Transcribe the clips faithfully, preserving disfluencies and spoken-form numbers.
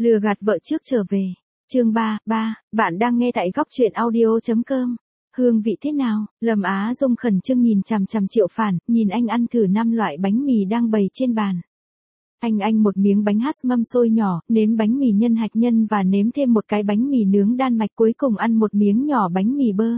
Lừa gạt vợ trước trở về. Chương ba, ba, bạn đang nghe tại góc truyện audio chấm com. Hương vị thế nào? Lâm Á Dung khẩn trương nhìn chằm chằm Triệu Phản, nhìn anh ăn thử năm loại bánh mì đang bày trên bàn. Anh anh một miếng bánh hát mâm xôi nhỏ, nếm bánh mì nhân hạch nhân và nếm thêm một cái bánh mì nướng Đan Mạch, cuối cùng ăn một miếng nhỏ bánh mì bơ.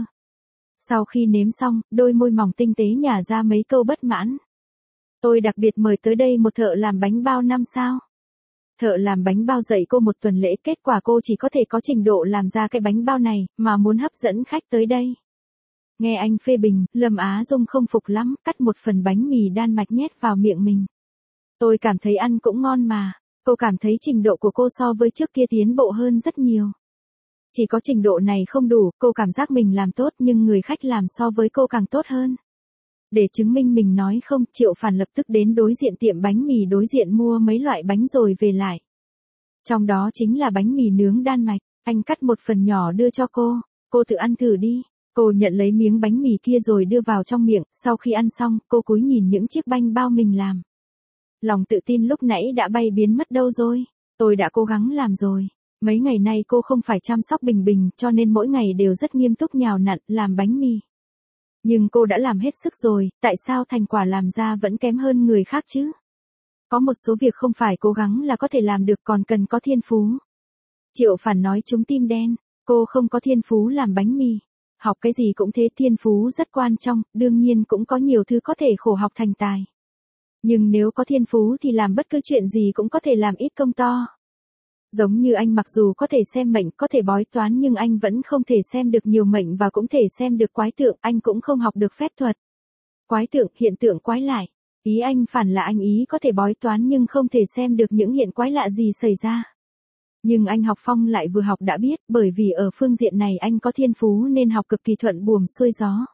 Sau khi nếm xong, đôi môi mỏng tinh tế nhả ra mấy câu bất mãn. Tôi đặc biệt mời tới đây một thợ làm bánh bao năm sao. Thợ làm bánh bao dạy cô một tuần lễ, kết quả cô chỉ có thể có trình độ làm ra cái bánh bao này, mà muốn hấp dẫn khách tới đây. Nghe anh phê bình, Lâm Á Dung không phục lắm, cắt một phần bánh mì Đan Mạch nhét vào miệng mình. Tôi cảm thấy ăn cũng ngon mà. Cô cảm thấy trình độ của cô so với trước kia tiến bộ hơn rất nhiều. Chỉ có trình độ này không đủ, cô cảm giác mình làm tốt nhưng người khách làm so với cô càng tốt hơn. Để chứng minh mình nói không, Triệu Phản lập tức đến đối diện tiệm bánh mì đối diện mua mấy loại bánh rồi về lại. Trong đó chính là bánh mì nướng Đan Mạch, anh cắt một phần nhỏ đưa cho cô, cô tự ăn thử đi. Cô nhận lấy miếng bánh mì kia rồi đưa vào trong miệng, sau khi ăn xong, cô cúi nhìn những chiếc bánh bao mình làm. Lòng tự tin lúc nãy đã bay biến mất đâu rồi, tôi đã cố gắng làm rồi. Mấy ngày nay cô không phải chăm sóc Bình Bình, cho nên mỗi ngày đều rất nghiêm túc nhào nặn, làm bánh mì. Nhưng cô đã làm hết sức rồi, tại sao thành quả làm ra vẫn kém hơn người khác chứ? Có một số việc không phải cố gắng là có thể làm được, còn cần có thiên phú. Triệu Phản nói trúng tim đen, cô không có thiên phú làm bánh mì. Học cái gì cũng thế, thiên phú rất quan trọng, đương nhiên cũng có nhiều thứ có thể khổ học thành tài. Nhưng nếu có thiên phú thì làm bất cứ chuyện gì cũng có thể làm ít công to. Giống như anh, mặc dù có thể xem mệnh, có thể bói toán, nhưng anh vẫn không thể xem được nhiều mệnh và cũng thể xem được quái tượng, anh cũng không học được phép thuật. Quái tượng, hiện tượng quái lại. Ý anh Phản là anh ý có thể bói toán nhưng không thể xem được những hiện quái lạ gì xảy ra. Nhưng anh học Phong lại vừa học đã biết, bởi vì ở phương diện này anh có thiên phú nên học cực kỳ thuận buồm xuôi gió.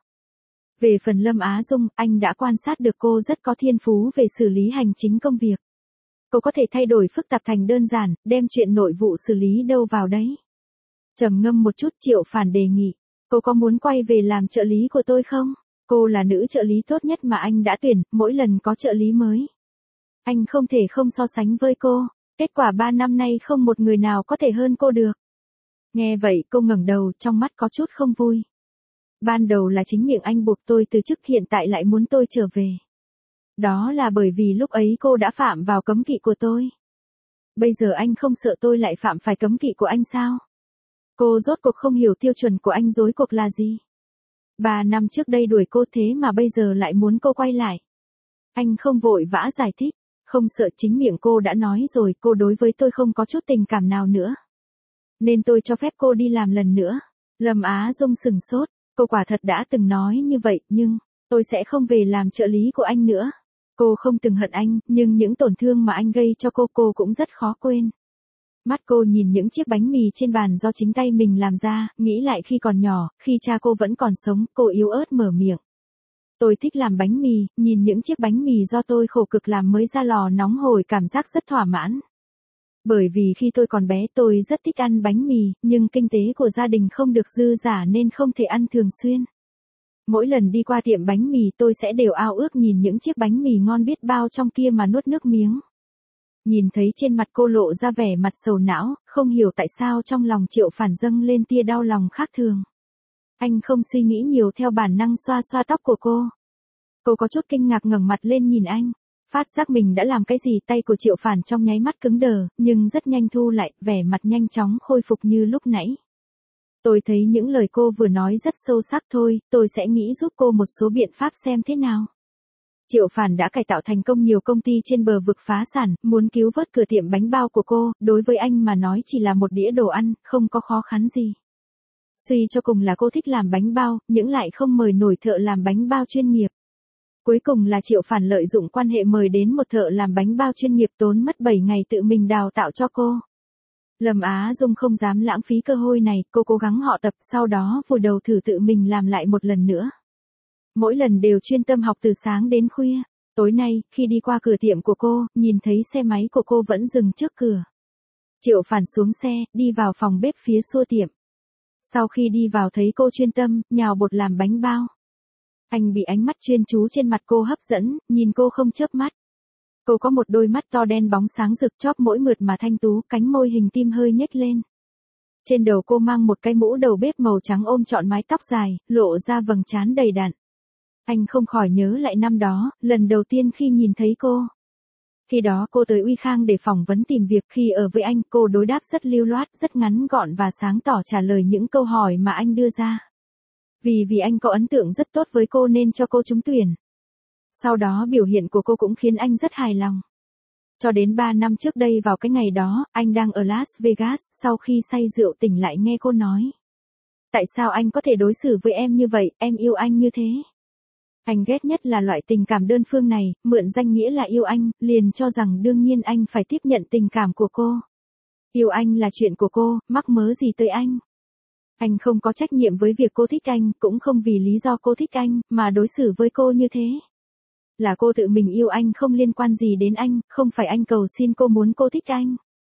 Về phần Lâm Á Dung, anh đã quan sát được cô rất có thiên phú về xử lý hành chính công việc. Cô có thể thay đổi phức tạp thành đơn giản, đem chuyện nội vụ xử lý đâu vào đấy. Trầm ngâm một chút, Triệu Phản đề nghị, cô có muốn quay về làm trợ lý của tôi không? Cô là nữ trợ lý tốt nhất mà anh đã tuyển, mỗi lần có trợ lý mới. Anh không thể không so sánh với cô, kết quả ba năm nay không một người nào có thể hơn cô được. Nghe vậy cô ngẩng đầu, trong mắt có chút không vui. Ban đầu là chính miệng anh buộc tôi từ chức, hiện tại lại muốn tôi trở về. Đó là bởi vì lúc ấy cô đã phạm vào cấm kỵ của tôi. Bây giờ anh không sợ tôi lại phạm phải cấm kỵ của anh sao? Cô rốt cuộc không hiểu tiêu chuẩn của anh rối cuộc là gì. Ba năm trước đây đuổi cô, thế mà bây giờ lại muốn cô quay lại. Anh không vội vã giải thích, không sợ, chính miệng cô đã nói rồi, cô đối với tôi không có chút tình cảm nào nữa. Nên tôi cho phép cô đi làm lần nữa. Lâm Á Dung sừng sốt, cô quả thật đã từng nói như vậy, nhưng tôi sẽ không về làm trợ lý của anh nữa. Cô không từng hận anh, nhưng những tổn thương mà anh gây cho cô, cô cũng rất khó quên. Mắt cô nhìn những chiếc bánh mì trên bàn do chính tay mình làm ra, nghĩ lại khi còn nhỏ, khi cha cô vẫn còn sống, cô yếu ớt mở miệng. Tôi thích làm bánh mì, nhìn những chiếc bánh mì do tôi khổ cực làm mới ra lò nóng hổi, cảm giác rất thỏa mãn. Bởi vì khi tôi còn bé tôi rất thích ăn bánh mì, nhưng kinh tế của gia đình không được dư dả nên không thể ăn thường xuyên. Mỗi lần đi qua tiệm bánh mì tôi sẽ đều ao ước nhìn những chiếc bánh mì ngon biết bao trong kia mà nuốt nước miếng. Nhìn thấy trên mặt cô lộ ra vẻ mặt sầu não, không hiểu tại sao trong lòng Triệu Phản dâng lên tia đau lòng khác thường. Anh không suy nghĩ nhiều, theo bản năng xoa xoa tóc của cô. Cô có chút kinh ngạc ngẩng mặt lên nhìn anh, phát giác mình đã làm cái gì. Tay của Triệu Phản trong nháy mắt cứng đờ, nhưng rất nhanh thu lại, vẻ mặt nhanh chóng khôi phục như lúc nãy. Tôi thấy những lời cô vừa nói rất sâu sắc thôi, tôi sẽ nghĩ giúp cô một số biện pháp xem thế nào. Triệu Phản đã cải tạo thành công nhiều công ty trên bờ vực phá sản, muốn cứu vớt cửa tiệm bánh bao của cô, đối với anh mà nói chỉ là một đĩa đồ ăn, không có khó khăn gì. Suy cho cùng là cô thích làm bánh bao, nhưng lại không mời nổi thợ làm bánh bao chuyên nghiệp. Cuối cùng là Triệu Phản lợi dụng quan hệ mời đến một thợ làm bánh bao chuyên nghiệp, tốn mất bảy ngày tự mình đào tạo cho cô. Lâm Á Dung không dám lãng phí cơ hội này, cô cố gắng họ tập, sau đó vùi đầu thử tự mình làm lại một lần nữa. Mỗi lần đều chuyên tâm học từ sáng đến khuya. Tối nay, khi đi qua cửa tiệm của cô, nhìn thấy xe máy của cô vẫn dừng trước cửa. Triệu Phản xuống xe, đi vào phòng bếp phía xua tiệm. Sau khi đi vào thấy cô chuyên tâm, nhào bột làm bánh bao. Anh bị ánh mắt chuyên chú trên mặt cô hấp dẫn, nhìn cô không chớp mắt. Cô có một đôi mắt to đen bóng sáng rực, chóp mũi mượt mà thanh tú, cánh môi hình tim hơi nhếch lên. Trên đầu cô mang một cái mũ đầu bếp màu trắng ôm trọn mái tóc dài, lộ ra vầng trán đầy đặn. Anh không khỏi nhớ lại năm đó, lần đầu tiên khi nhìn thấy cô. Khi đó cô tới Uy Khang để phỏng vấn tìm việc, khi ở với anh cô đối đáp rất lưu loát, rất ngắn gọn và sáng tỏ trả lời những câu hỏi mà anh đưa ra. Vì vì anh có ấn tượng rất tốt với cô nên cho cô trúng tuyển. Sau đó biểu hiện của cô cũng khiến anh rất hài lòng. Cho đến ba năm trước đây vào cái ngày đó, anh đang ở Las Vegas, sau khi say rượu tỉnh lại nghe cô nói. Tại sao anh có thể đối xử với em như vậy, em yêu anh như thế? Anh ghét nhất là loại tình cảm đơn phương này, mượn danh nghĩa là yêu anh, liền cho rằng đương nhiên anh phải tiếp nhận tình cảm của cô. Yêu anh là chuyện của cô, mắc mớ gì tới anh? Anh không có trách nhiệm với việc cô thích anh, cũng không vì lý do cô thích anh, mà đối xử với cô như thế. Là cô tự mình yêu anh, không liên quan gì đến anh, không phải anh cầu xin cô muốn cô thích anh.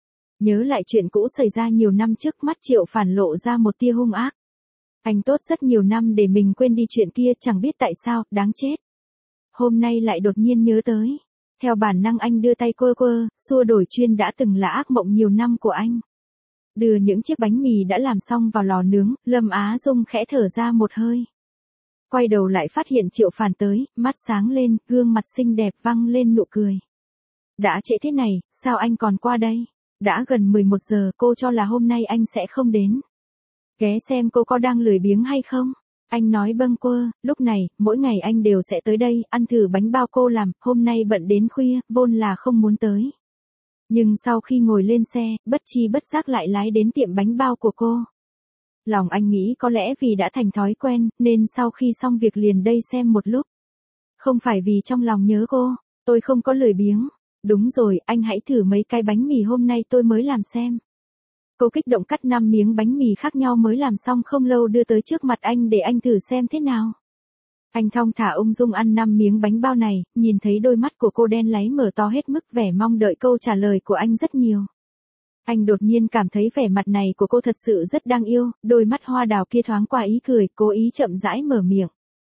Nhớ lại chuyện cũ xảy ra nhiều năm trước, mắt Triệu Phản lộ ra một tia hung ác. Anh tốt rất nhiều năm để mình quên đi chuyện kia, chẳng biết tại sao, đáng chết. Hôm nay lại đột nhiên nhớ tới. Theo bản năng anh đưa tay quơ quơ, xua đổi chuyên đã từng là ác mộng nhiều năm của anh. Đưa những chiếc bánh mì đã làm xong vào lò nướng, Lâm Á Dung khẽ thở ra một hơi. Quay đầu lại phát hiện Triệu Phản tới, mắt sáng lên, gương mặt xinh đẹp văng lên nụ cười. Đã trễ thế này, sao anh còn qua đây? Đã gần mười một giờ, cô cho là hôm nay anh sẽ không đến. Ghé xem cô có đang lười biếng hay không? Anh nói bâng quơ, lúc này, mỗi ngày anh đều sẽ tới đây, ăn thử bánh bao cô làm, hôm nay bận đến khuya, vốn là không muốn tới. Nhưng sau khi ngồi lên xe, bất chi bất giác lại lái đến tiệm bánh bao của cô. Lòng anh nghĩ có lẽ vì đã thành thói quen, nên sau khi xong việc liền đây xem một lúc. Không phải vì trong lòng nhớ cô, tôi không có lười biếng. Đúng rồi, anh hãy thử mấy cái bánh mì hôm nay tôi mới làm xem. Cô kích động cắt năm miếng bánh mì khác nhau mới làm xong không lâu đưa tới trước mặt anh để anh thử xem thế nào. Anh thong thả ung dung ăn năm miếng bánh bao này, nhìn thấy đôi mắt của cô đen láy mở to hết mức, vẻ mong đợi câu trả lời của anh rất nhiều. Anh đột nhiên cảm thấy vẻ mặt này của cô thật sự rất đáng yêu, đôi mắt hoa đào kia thoáng qua ý cười, cố ý chậm rãi mở miệng.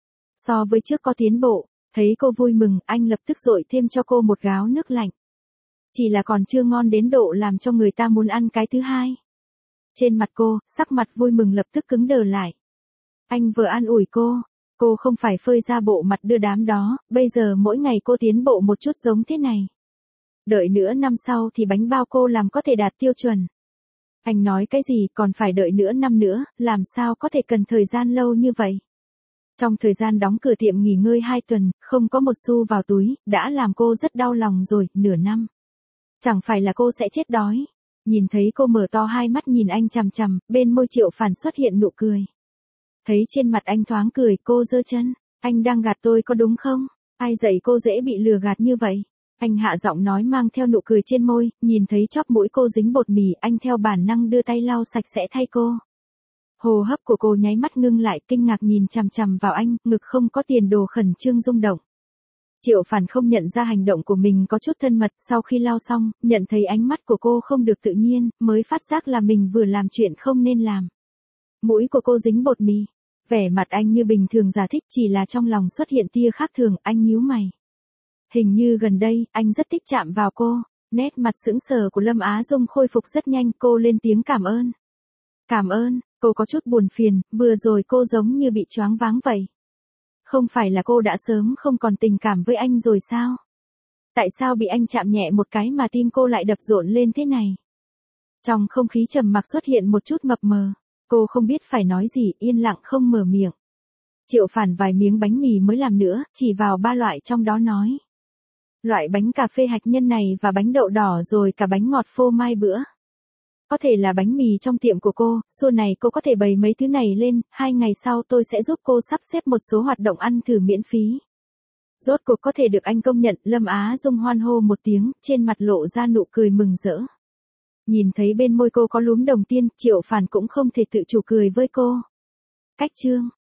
So với trước có tiến bộ, thấy cô vui mừng, anh lập tức dội thêm cho cô một gáo nước lạnh. Chỉ là còn chưa ngon đến độ làm cho người ta muốn ăn cái thứ hai. Trên mặt cô, sắc mặt vui mừng lập tức cứng đờ lại. Anh vừa an ủi cô, cô không phải phơi ra bộ mặt đưa đám đó, bây giờ mỗi ngày cô tiến bộ một chút giống thế này. Đợi nữa năm sau thì bánh bao cô làm có thể đạt tiêu chuẩn. Anh nói cái gì, còn phải đợi nữa năm nữa, làm sao có thể cần thời gian lâu như vậy. Trong thời gian đóng cửa tiệm nghỉ ngơi hai tuần, không có một xu vào túi, đã làm cô rất đau lòng rồi, nửa năm. Chẳng phải là cô sẽ chết đói. Nhìn thấy cô mở to hai mắt nhìn anh chằm chằm, bên môi Triệu Phản xuất hiện nụ cười. Thấy trên mặt anh thoáng cười, cô giơ chân. Anh đang gạt tôi có đúng không? Ai dạy cô dễ bị lừa gạt như vậy? Anh hạ giọng nói mang theo nụ cười trên môi, nhìn thấy chóp mũi cô dính bột mì, anh theo bản năng đưa tay lau sạch sẽ thay cô. Hô hấp của cô nháy mắt ngưng lại, kinh ngạc nhìn chằm chằm vào anh, ngực không có tiền đồ khẩn trương rung động. Triệu Phản không nhận ra hành động của mình có chút thân mật, sau khi lau xong, nhận thấy ánh mắt của cô không được tự nhiên, mới phát giác là mình vừa làm chuyện không nên làm. Mũi của cô dính bột mì, vẻ mặt anh như bình thường giải thích, chỉ là trong lòng xuất hiện tia khác thường, anh nhíu mày. Hình như gần đây, anh rất thích chạm vào cô, nét mặt sững sờ của Lâm Á Dung khôi phục rất nhanh, cô lên tiếng cảm ơn. Cảm ơn, cô có chút buồn phiền, vừa rồi cô giống như bị choáng váng vậy. Không phải là cô đã sớm không còn tình cảm với anh rồi sao? Tại sao bị anh chạm nhẹ một cái mà tim cô lại đập rộn lên thế này? Trong không khí trầm mặc xuất hiện một chút mập mờ, cô không biết phải nói gì, yên lặng không mở miệng. Triệu Phản vài miếng bánh mì mới làm nữa, chỉ vào ba loại trong đó nói. Loại bánh cà phê hạt nhân này và bánh đậu đỏ rồi cả bánh ngọt phô mai bữa. Có thể là bánh mì trong tiệm của cô, xua này cô có thể bày mấy thứ này lên, hai ngày sau tôi sẽ giúp cô sắp xếp một số hoạt động ăn thử miễn phí. Rốt cuộc có thể được anh công nhận, Lâm Á Dung hoan hô một tiếng, trên mặt lộ ra nụ cười mừng rỡ. Nhìn thấy bên môi cô có lúm đồng tiền, Triệu Phản cũng không thể tự chủ cười với cô. Cách chương